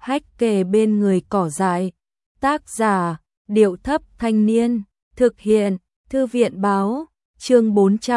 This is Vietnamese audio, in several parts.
hách kề bên người cỏ dại. Tác giả, Điệu Thấp Thanh Niên. Thực hiện, Thư viện Báo. Chương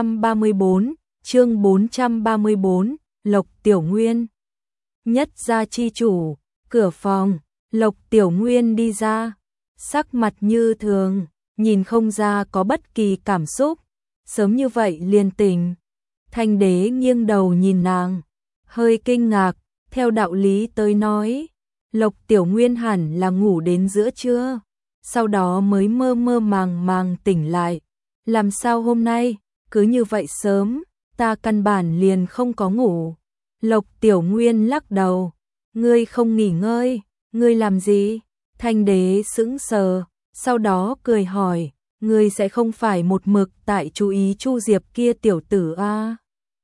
434, Lộc Tiểu Nguyên. Nhất gia chi chủ, cửa phòng, Lộc Tiểu Nguyên đi ra, sắc mặt như thường, nhìn không ra có bất kỳ cảm xúc, sớm như vậy liền tỉnh. Thanh đế nghiêng đầu nhìn nàng, hơi kinh ngạc, theo đạo lý tới nói, Lộc Tiểu Nguyên hẳn là ngủ đến giữa trưa, sau đó mới mơ mơ màng màng tỉnh lại. Làm sao hôm nay, cứ như vậy sớm, ta căn bản liền không có ngủ. Lộc Tiểu Nguyên lắc đầu, ngươi không nghỉ ngơi, ngươi làm gì? Thanh đế sững sờ, sau đó cười hỏi, ngươi sẽ không phải một mực tại chú ý Chu Diệp kia tiểu tử a?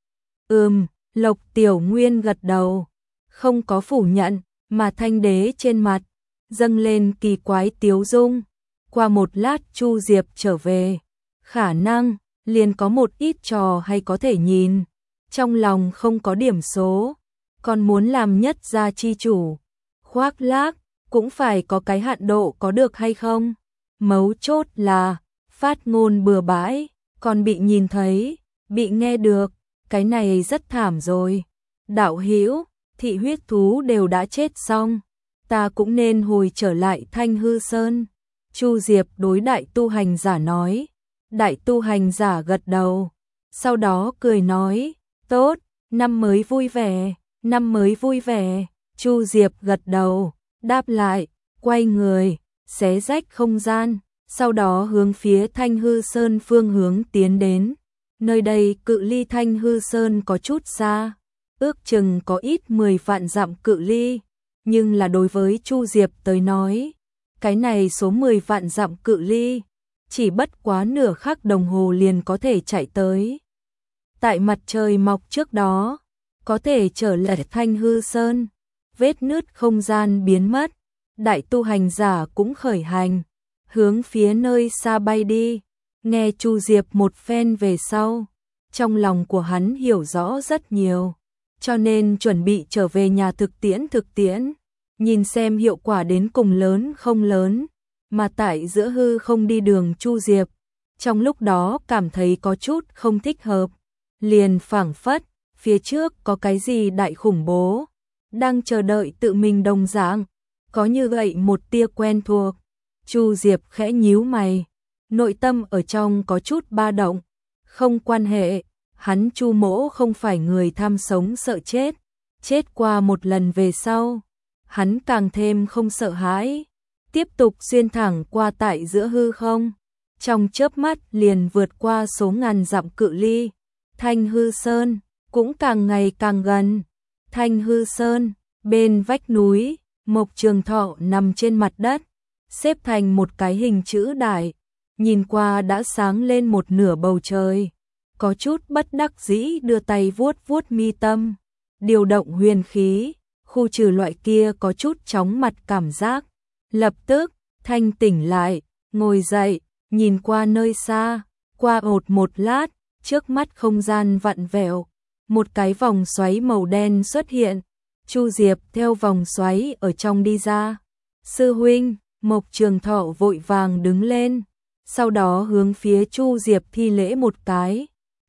Lộc Tiểu Nguyên gật đầu, không có phủ nhận, mà thanh đế trên mặt dâng lên kỳ quái tiếu dung. Qua một lát Chu Diệp trở về, khả năng liền có một ít trò hay có thể nhìn, trong lòng không có điểm số, còn muốn làm nhất gia chi chủ, khoác lác cũng phải có cái hạn độ có được hay không? Mấu chốt là phát ngôn bừa bãi, còn bị nhìn thấy, bị nghe được, cái này rất thảm rồi. Đạo hữu, thị huyết thú đều đã chết xong, ta cũng nên hồi trở lại Thanh Hư Sơn. Chu Diệp đối đại tu hành giả nói. Đại tu hành giả gật đầu, sau đó cười nói, tốt, năm mới vui vẻ, năm mới vui vẻ. Chu Diệp gật đầu, đáp lại, quay người, xé rách không gian, sau đó hướng phía Thanh Hư Sơn phương hướng tiến đến. Nơi đây cự ly Thanh Hư Sơn có chút xa, ước chừng có ít 10 vạn dặm cự ly, nhưng là đối với Chu Diệp tới nói, cái này số 10 vạn dặm cự ly, chỉ bất quá nửa khắc đồng hồ liền có thể chạy tới. Tại mặt trời mọc trước đó, có thể trở lại Thanh Hư Sơn, vết nứt không gian biến mất, đại tu hành giả cũng khởi hành, hướng phía nơi xa bay đi. Nghe Chu Diệp một phen về sau, trong lòng của hắn hiểu rõ rất nhiều, cho nên chuẩn bị trở về nhà thực tiễn, nhìn xem hiệu quả đến cùng lớn không lớn. Mà tại giữa hư không đi đường Chu Diệp, trong lúc đó cảm thấy có chút không thích hợp, liền phảng phất, phía trước có cái gì đại khủng bố, đang chờ đợi tự mình đồng dạng, có như vậy một tia quen thuộc. Chu Diệp khẽ nhíu mày, nội tâm ở trong có chút ba động, không quan hệ, hắn Chu mỗ không phải người tham sống sợ chết, chết qua một lần về sau, hắn càng thêm không sợ hãi. Tiếp tục xuyên thẳng qua tại giữa hư không, trong chớp mắt liền vượt qua số ngàn dặm cự ly. Thanh Hư Sơn cũng càng ngày càng gần. Thanh Hư Sơn, bên vách núi, Mộc Trường Thọ nằm trên mặt đất, xếp thành một cái hình chữ đại, nhìn qua đã sáng lên một nửa bầu trời, có chút bất đắc dĩ đưa tay vuốt vuốt mi tâm, điều động huyền khí, khu trừ loại kia có chút chóng mặt cảm giác. Lập tức, thanh tỉnh lại, ngồi dậy, nhìn qua nơi xa, qua một lát, trước mắt không gian vặn vẹo, một cái vòng xoáy màu đen xuất hiện, Chu Diệp theo vòng xoáy ở trong đi ra. Sư huynh, Mộc Trường Thọ vội vàng đứng lên, sau đó hướng phía Chu Diệp thi lễ một cái.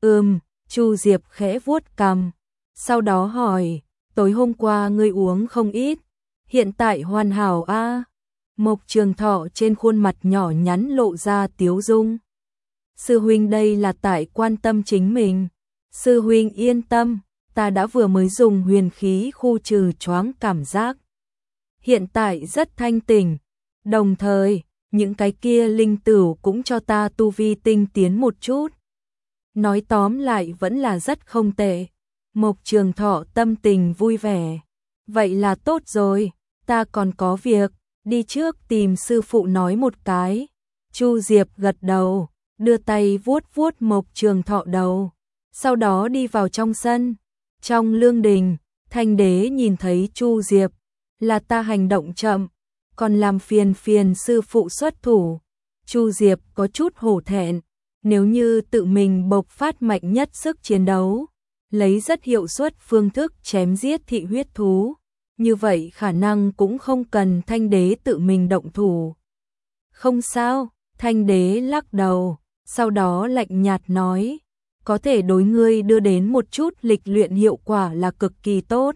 Chu Diệp khẽ vuốt cằm, sau đó hỏi, tối hôm qua ngươi uống không ít, hiện tại hoàn hảo a? Mộc Trường Thọ trên khuôn mặt nhỏ nhắn lộ ra tiếu dung. Sư huynh đây là tại quan tâm chính mình. Sư huynh yên tâm, ta đã vừa mới dùng huyền khí khu trừ choáng cảm giác. Hiện tại rất thanh tỉnh, đồng thời, những cái kia linh tửu cũng cho ta tu vi tinh tiến một chút. Nói tóm lại vẫn là rất không tệ. Mộc Trường Thọ tâm tình vui vẻ. Vậy là tốt rồi, ta còn có việc. Đi trước tìm sư phụ nói một cái. Chu Diệp gật đầu, đưa tay vuốt vuốt Mộc Trường Thọ đầu, sau đó đi vào trong sân. Trong lương đình, Thanh đế nhìn thấy Chu Diệp, là ta hành động chậm, còn làm phiền sư phụ xuất thủ. Chu Diệp có chút hổ thẹn, nếu như tự mình bộc phát mạnh nhất sức chiến đấu, lấy rất hiệu suất phương thức chém giết thị huyết thú, như vậy khả năng cũng không cần Thanh Đế tự mình động thủ. Không sao, Thanh Đế lắc đầu, sau đó lạnh nhạt nói, có thể đối ngươi đưa đến một chút lịch luyện hiệu quả là cực kỳ tốt.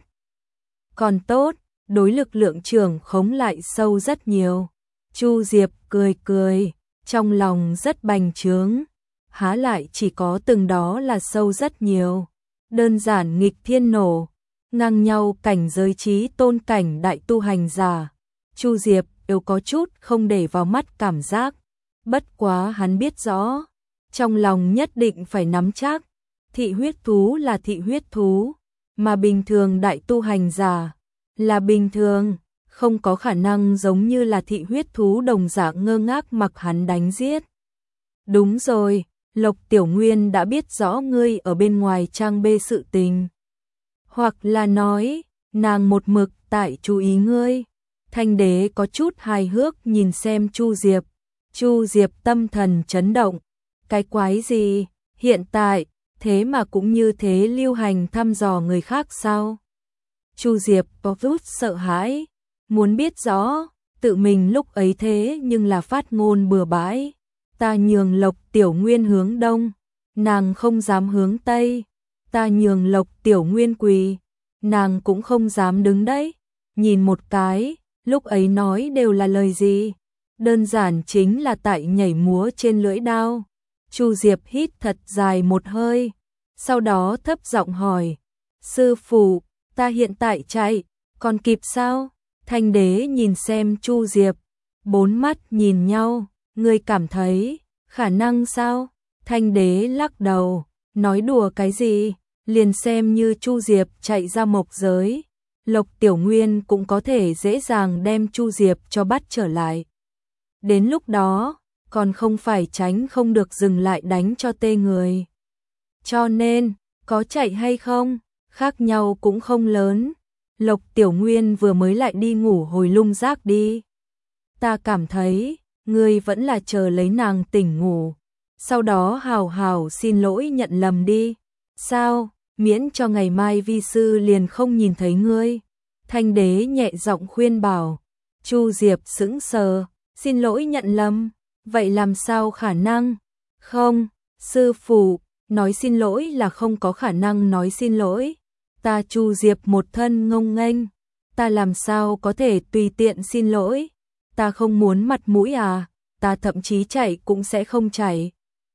Còn tốt, đối lực lượng trưởng khống lại sâu rất nhiều. Chu Diệp cười cười, trong lòng rất bành trướng, há lại chỉ có từng đó là sâu rất nhiều. Đơn giản nghịch thiên nổ, ngang nhau cảnh giới trí tôn cảnh đại tu hành giả. Chu Diệp đều có chút không để vào mắt cảm giác, bất quá hắn biết rõ, trong lòng nhất định phải nắm chắc, thị huyết thú là thị huyết thú, mà bình thường đại tu hành giả là bình thường, không có khả năng giống như là thị huyết thú đồng dạng ngơ ngác mặc hắn đánh giết. Đúng rồi, Lộc Tiểu Nguyên đã biết rõ ngươi ở bên ngoài trang bê sự tình. Hoặc là nói, nàng một mực tại chú ý ngươi. Thanh Đế có chút hài hước nhìn xem Chu Diệp. Chu Diệp tâm thần chấn động. Cái quái gì, hiện tại, thế mà cũng như thế lưu hành thăm dò người khác sao? Chu Diệp có chút sợ hãi, muốn biết rõ, tự mình lúc ấy thế nhưng là phát ngôn bừa bãi. Ta nhường Lộc Tiểu Nguyên hướng đông, nàng không dám hướng tây. Ta nhường Lộc Tiểu Nguyên quỳ, nàng cũng không dám đứng đấy. Nhìn một cái, lúc ấy nói đều là lời gì? Đơn giản chính là tại nhảy múa trên lưỡi đao. Chu Diệp hít thật dài một hơi, sau đó thấp giọng hỏi, sư phụ, ta hiện tại chạy, còn kịp sao? Thanh Đế nhìn xem Chu Diệp, bốn mắt nhìn nhau, ngươi cảm thấy, khả năng sao? Thanh Đế lắc đầu, nói đùa cái gì, liền xem như Chu Diệp chạy ra mộc giới, Lộc Tiểu Nguyên cũng có thể dễ dàng đem Chu Diệp cho bắt trở lại. Đến lúc đó, còn không phải tránh không được dừng lại đánh cho tê người. Cho nên, có chạy hay không, khác nhau cũng không lớn. Lộc Tiểu Nguyên vừa mới lại đi ngủ hồi lung rác đi. Ta cảm thấy, ngươi vẫn là chờ lấy nàng tỉnh ngủ. Sau đó hào hào xin lỗi nhận lầm đi. Sao, miễn cho ngày mai vi sư liền không nhìn thấy ngươi. Thanh Đế nhẹ giọng khuyên bảo. Chu Diệp sững sờ, xin lỗi nhận lầm. Vậy làm sao khả năng? Không, sư phụ, nói xin lỗi là không có khả năng nói xin lỗi. Ta Chu Diệp một thân ngông nghênh, ta làm sao có thể tùy tiện xin lỗi? Ta không muốn mặt mũi à, ta thậm chí chạy cũng sẽ không chạy.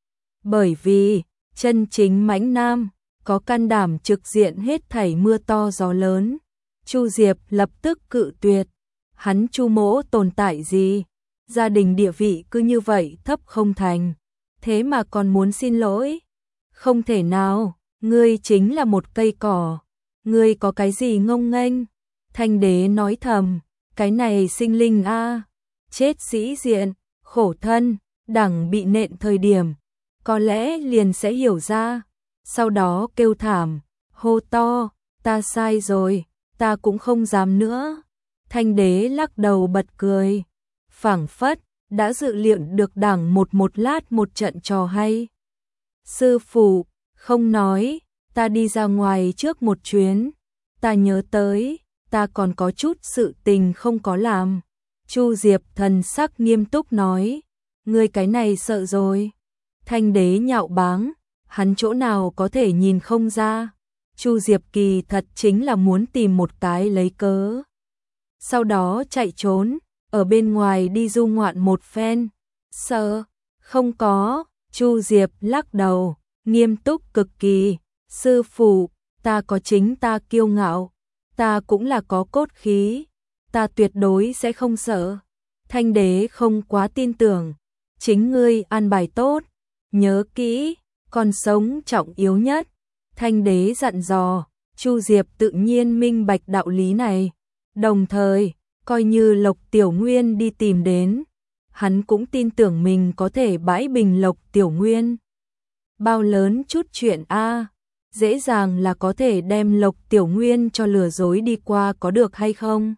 Bởi vì, chân chính mãnh nam, có can đảm trực diện hết thảy mưa to gió lớn. Chu Diệp lập tức cự tuyệt, hắn Chu mỗ tồn tại gì? Gia đình địa vị cứ như vậy thấp không thành, thế mà còn muốn xin lỗi? Không thể nào, ngươi chính là một cây cỏ, ngươi có cái gì ngông nghênh? Thanh Đế nói thầm, cái này sinh linh a, chết sĩ diện, khổ thân, đẳng bị nện thời điểm, có lẽ liền sẽ hiểu ra, sau đó kêu thảm, hô to, ta sai rồi, ta cũng không dám nữa. Thanh Đế lắc đầu bật cười, phảng phất đã dự liệu được đẳng một lát một trận trò hay. Sư phụ, không nói, ta đi ra ngoài trước một chuyến, ta nhớ tới, ta còn có chút sự tình không có làm. Chu Diệp thần sắc nghiêm túc nói, ngươi cái này sợ rồi. Thanh Đế nhạo báng, hắn chỗ nào có thể nhìn không ra. Chu Diệp kỳ thật chính là muốn tìm một cái lấy cớ, sau đó chạy trốn, ở bên ngoài đi du ngoạn một phen. Sợ, không có. Chu Diệp lắc đầu, nghiêm túc cực kỳ. Sư phụ, ta có chính ta kiêu ngạo, ta cũng là có cốt khí, ta tuyệt đối sẽ không sợ. Thanh Đế không quá tin tưởng, chính ngươi an bài tốt, nhớ kỹ, còn sống trọng yếu nhất. Thanh Đế dặn dò, Chu Diệp tự nhiên minh bạch đạo lý này, đồng thời, coi như Lộc Tiểu Nguyên đi tìm đến, hắn cũng tin tưởng mình có thể bãi bình Lộc Tiểu Nguyên. Bao lớn chút chuyện a, dễ dàng là có thể đem Lộc Tiểu Nguyên cho lừa dối đi qua có được hay không?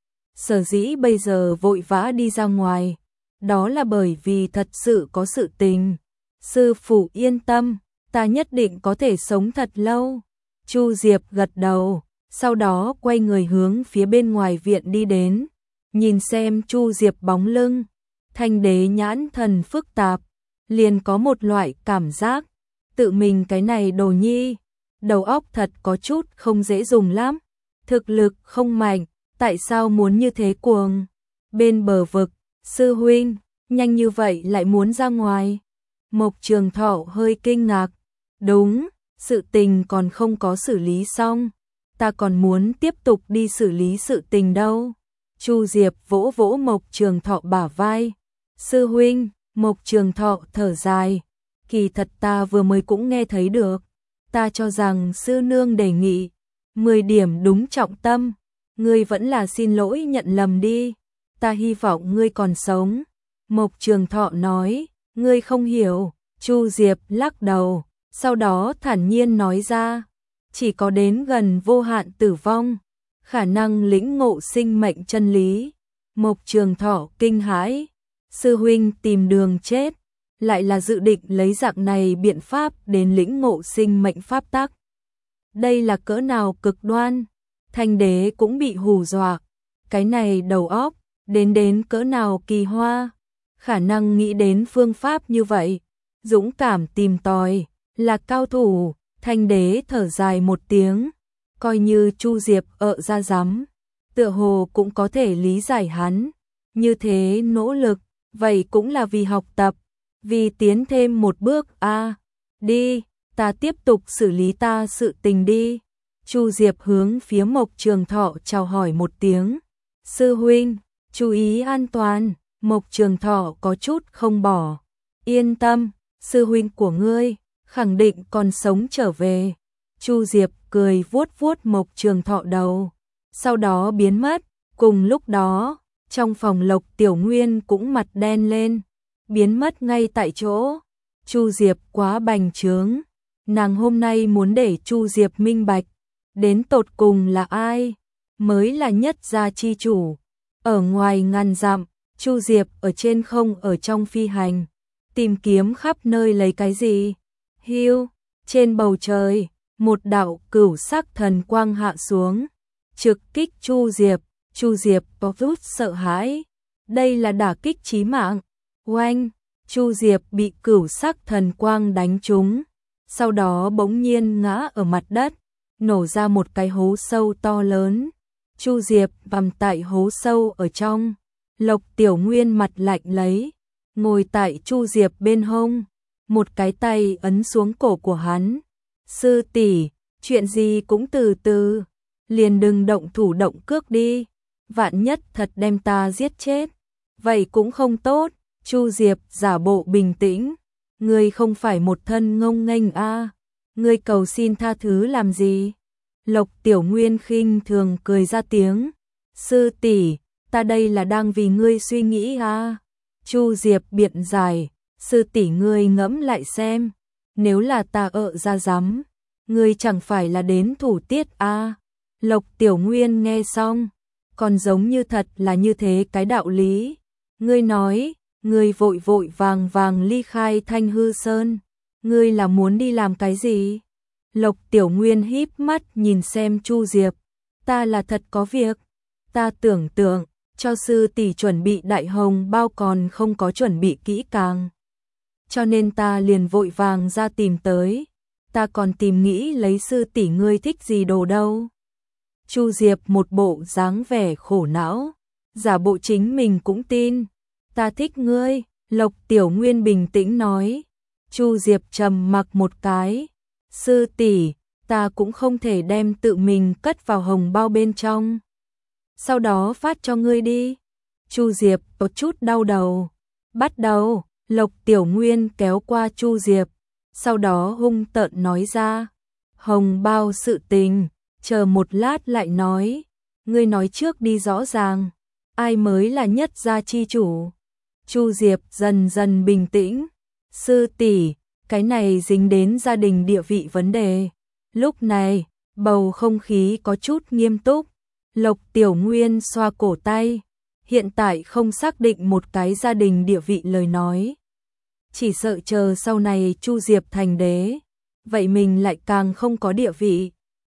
Sở dĩ bây giờ vội vã đi ra ngoài, đó là bởi vì thật sự có sự tình. Sư phụ yên tâm, ta nhất định có thể sống thật lâu. Chu Diệp gật đầu, sau đó quay người hướng phía bên ngoài viện đi đến, nhìn xem Chu Diệp bóng lưng, Thanh đế nhãn thần phức tạp, liền có một loại cảm giác, tự mình cái này đồ nhi, đầu óc thật có chút không dễ dùng lắm, thực lực không mạnh, tại sao muốn như thế cuồng? Bên bờ vực, sư huynh, nhanh như vậy lại muốn ra ngoài. Mộc Trường Thọ hơi kinh ngạc, đúng, sự tình còn không có xử lý xong, ta còn muốn tiếp tục đi xử lý sự tình đâu. Chu Diệp vỗ vỗ Mộc Trường Thọ bả vai, sư huynh, Mộc Trường Thọ thở dài, kỳ thật ta vừa mới cũng nghe thấy được, ta cho rằng sư nương đề nghị 10 điểm đúng trọng tâm, ngươi vẫn là xin lỗi nhận lầm đi, ta hy vọng ngươi còn sống. Mộc Trường Thọ nói, ngươi không hiểu. Chu Diệp lắc đầu, sau đó thản nhiên nói ra, chỉ có đến gần vô hạn tử vong, khả năng lĩnh ngộ sinh mệnh chân lý. Mộc Trường Thọ kinh hãi, sư huynh tìm đường chết, lại là dự định lấy dạng này biện pháp đến lĩnh ngộ sinh mệnh pháp tắc. Đây là cỡ nào cực đoan, Thanh đế cũng bị hù dọa, cái này đầu óc, đến cỡ nào kỳ hoa, khả năng nghĩ đến phương pháp như vậy, dũng cảm tìm tòi, là cao thủ. Thanh đế thở dài một tiếng, coi như Chu Diệp ra dám, tựa hồ cũng có thể lý giải hắn, như thế nỗ lực, vậy cũng là vì học tập, vì tiến thêm một bước đi, ta tiếp tục xử lý ta sự tình đi. Chu Diệp hướng phía Mộc Trường Thọ chào hỏi một tiếng, sư huynh, chú ý an toàn. Mộc Trường Thọ có chút không bỏ, yên tâm, sư huynh của ngươi khẳng định còn sống trở về. Chu Diệp cười vuốt vuốt Mộc Trường Thọ đầu, sau đó biến mất. Cùng lúc đó, trong phòng Lộc Tiểu Nguyên cũng mặt đen lên, biến mất ngay tại chỗ. Chu Diệp quá bành trướng, nàng hôm nay muốn để Chu Diệp minh bạch, đến tột cùng là ai mới là nhất gia chi chủ. Ở ngoài ngàn dặm, Chu Diệp ở trên không ở trong phi hành, tìm kiếm khắp nơi lấy cái gì. Hiu, trên bầu trời, một đạo cửu sắc thần quang hạ xuống, trực kích Chu Diệp. Chu Diệp có chút sợ hãi, đây là đả kích chí mạng. Oanh, Chu Diệp bị cửu sắc thần quang đánh trúng, sau đó bỗng nhiên ngã ở mặt đất, nổ ra một cái hố sâu to lớn. Chu Diệp vằm tại hố sâu ở trong. Lộc Tiểu Nguyên mặt lạnh lấy, ngồi tại Chu Diệp bên hông, một cái tay ấn xuống cổ của hắn. Sư tỷ, chuyện gì cũng từ từ, liền đừng động thủ động cước đi, vạn nhất thật đem ta giết chết, vậy cũng không tốt. Chu Diệp giả bộ bình tĩnh, ngươi không phải một thân ngông nghênh ngươi cầu xin tha thứ làm gì? Lộc Tiểu Nguyên khinh thường cười ra tiếng, sư tỷ, ta đây là đang vì ngươi suy nghĩ Chu Diệp biện giải, sư tỷ ngươi ngẫm lại xem, nếu là ta ra dám, ngươi chẳng phải là đến thủ tiết Lộc Tiểu Nguyên nghe xong, còn giống như thật là như thế cái đạo lý. Ngươi nói, ngươi vội vội vàng vàng ly khai Thanh Hư Sơn, ngươi là muốn đi làm cái gì? Lộc Tiểu Nguyên híp mắt nhìn xem Chu Diệp, ta là thật có việc, ta tưởng tượng cho sư tỷ chuẩn bị đại hồng bao còn không có chuẩn bị kỹ càng, cho nên ta liền vội vàng ra tìm tới, ta còn tìm nghĩ lấy sư tỷ ngươi thích gì đồ đâu. Chu Diệp một bộ dáng vẻ khổ não, giả bộ chính mình cũng tin, ta thích ngươi. Lộc Tiểu Nguyên bình tĩnh nói. Chu Diệp trầm mặc một cái, sư tỷ, ta cũng không thể đem tự mình cất vào hồng bao bên trong, sau đó phát cho ngươi đi. Chu Diệp có chút đau đầu. Bắt đầu. Lộc Tiểu Nguyên kéo qua Chu Diệp, sau đó hung tợn nói ra, hồng bao sự tình, chờ một lát lại nói, ngươi nói trước đi rõ ràng, ai mới là nhất gia chi chủ. Chu Diệp dần dần bình tĩnh, sư tỷ, cái này dính đến gia đình địa vị vấn đề. Lúc này, bầu không khí có chút nghiêm túc. Lộc Tiểu Nguyên xoa cổ tay, hiện tại không xác định một cái gia đình địa vị lời nói, chỉ sợ chờ sau này Chu Diệp thành đế, vậy mình lại càng không có địa vị.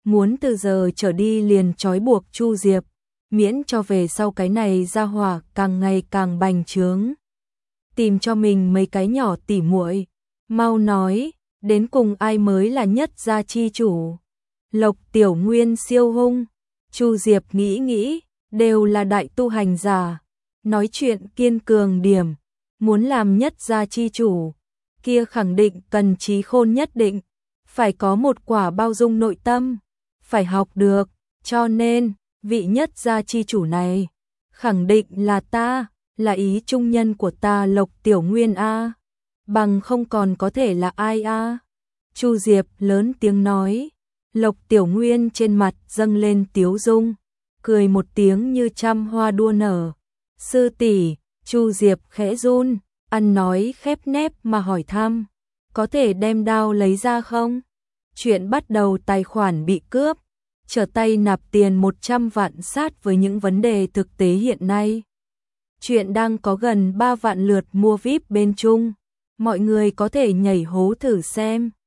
muốn từ giờ trở đi liền trói buộc Chu Diệp, miễn cho về sau cái này ra hỏa càng ngày càng bành trướng. Tìm cho mình mấy cái nhỏ tỉ muội, mau nói, đến cùng ai mới là nhất gia chi chủ? Lộc Tiểu Nguyên siêu hung. Chu Diệp nghĩ nghĩ, đều là đại tu hành giả, nói chuyện kiên cường điểm, muốn làm nhất gia chi chủ, kia khẳng định cần trí khôn nhất định, phải có một quả bao dung nội tâm, phải học được, cho nên, vị nhất gia chi chủ này, khẳng định là ta, là ý trung nhân của ta Lộc Tiểu Nguyên a, bằng không còn có thể là ai a? Chu Diệp lớn tiếng nói. Lộc Tiểu Nguyên trên mặt dâng lên tiếu dung, cười một tiếng như trăm hoa đua nở. Sư tỷ, Chu Diệp khẽ run, ăn nói khép nép mà hỏi thăm, có thể đem đao lấy ra không? Chuyện bắt đầu tài khoản bị cướp, trở tay nạp tiền 100 vạn sát với những vấn đề thực tế hiện nay. Chuyện đang có gần 3 vạn lượt mua VIP bên Trung, mọi người có thể nhảy hố thử xem.